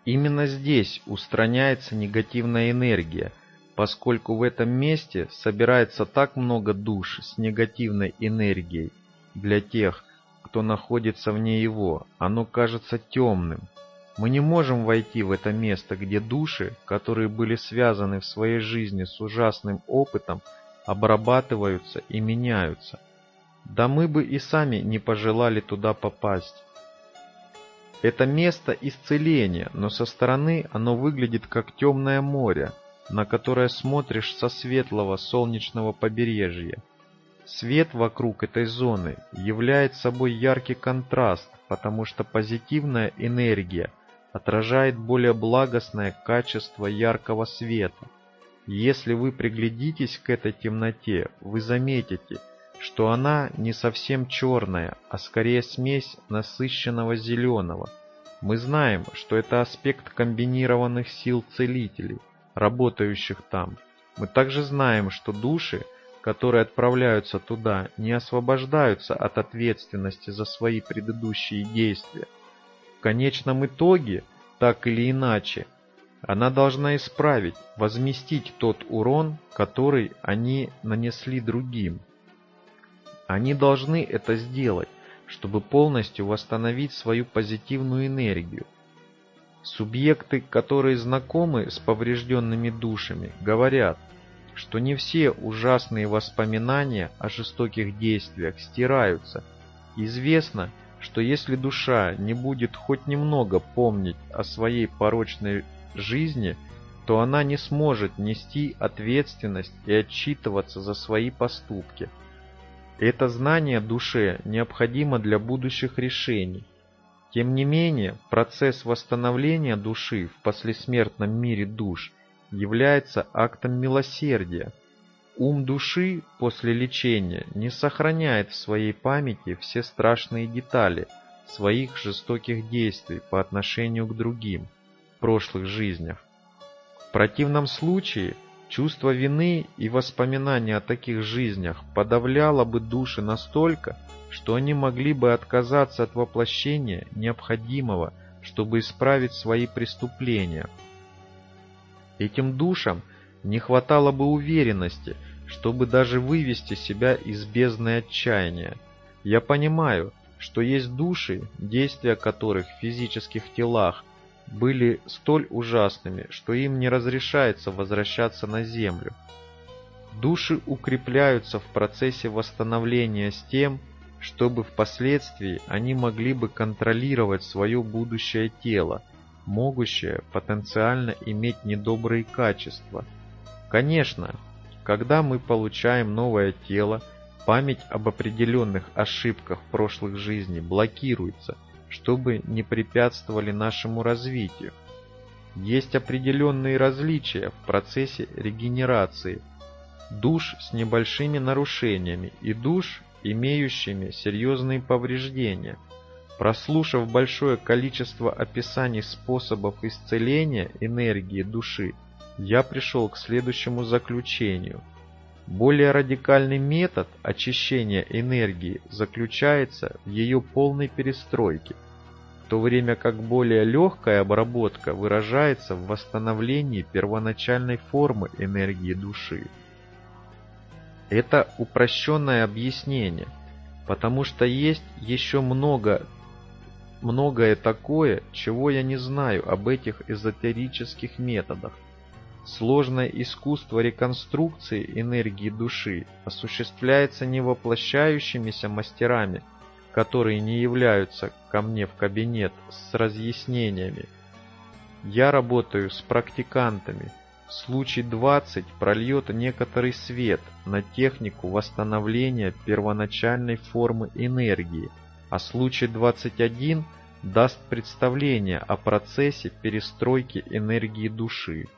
Именно здесь устраняется негативная энергия, поскольку в этом месте собирается так много душ с негативной энергией. Для тех, кто находится вне его, оно кажется темным. Мы не можем войти в это место, где души, которые были связаны в своей жизни с ужасным опытом, обрабатываются и меняются. Да мы бы и сами не пожелали туда попасть. Это место исцеления, но со стороны оно выглядит как темное море, на которое смотришь со светлого солнечного побережья. Свет вокруг этой зоны является собой яркий контраст, потому что позитивная энергия отражает более благостное качество яркого света. Если вы приглядитесь к этой темноте, вы заметите, что она не совсем черная, а скорее смесь насыщенного зеленого. Мы знаем, что это аспект комбинированных сил целителей, работающих там. Мы также знаем, что души, которые отправляются туда, не освобождаются от ответственности за свои предыдущие действия. В конечном итоге, так или иначе, она должна исправить, возместить тот урон, который они нанесли другим. Они должны это сделать, чтобы полностью восстановить свою позитивную энергию. Субъекты, которые знакомы с поврежденными душами, говорят, что не все ужасные воспоминания о жестоких действиях стираются. Известно, что если душа не будет хоть немного помнить о своей порочной жизни, то она не сможет нести ответственность и отчитываться за свои поступки. Это знание душе необходимо для будущих решений. Тем не менее, процесс восстановления души в послесмертном мире душ является актом милосердия. Ум души после лечения не сохраняет в своей памяти все страшные детали своих жестоких действий по отношению к другим в прошлых жизнях. В противном случае чувство вины и воспоминания о таких жизнях подавляло бы души настолько, что они могли бы отказаться от воплощения необходимого, чтобы исправить свои преступления. Этим душам не хватало бы уверенности, чтобы даже вывести себя из бездны отчаяния. Я понимаю, что есть души, действия которых в физических телах были столь ужасными, что им не разрешается возвращаться на землю. Души укрепляются в процессе восстановления с тем, чтобы впоследствии они могли бы контролировать свое будущее тело, могущее потенциально иметь недобрые качества. Конечно, когда мы получаем новое тело, память об определенных ошибках прошлых жизней блокируется, чтобы не препятствовали нашему развитию. Есть определенные различия в процессе регенерации душ с небольшими нарушениями и душ, имеющими серьезные повреждения. Прослушав большое количество описаний способов исцеления энергии души, я пришел к следующему заключению. Более радикальный метод очищения энергии заключается в ее полной перестройке, в то время как более легкая обработка выражается в восстановлении первоначальной формы энергии души. Это упрощенное объяснение, потому что есть еще многое такое, чего я не знаю об этих эзотерических методах. Сложное искусство реконструкции энергии души осуществляется не воплощающимися мастерами, которые не являются ко мне в кабинет с разъяснениями. Я работаю с практикантами. Случай 20 прольет некоторый свет на технику восстановления первоначальной формы энергии, а случай 21 даст представление о процессе перестройки энергии души.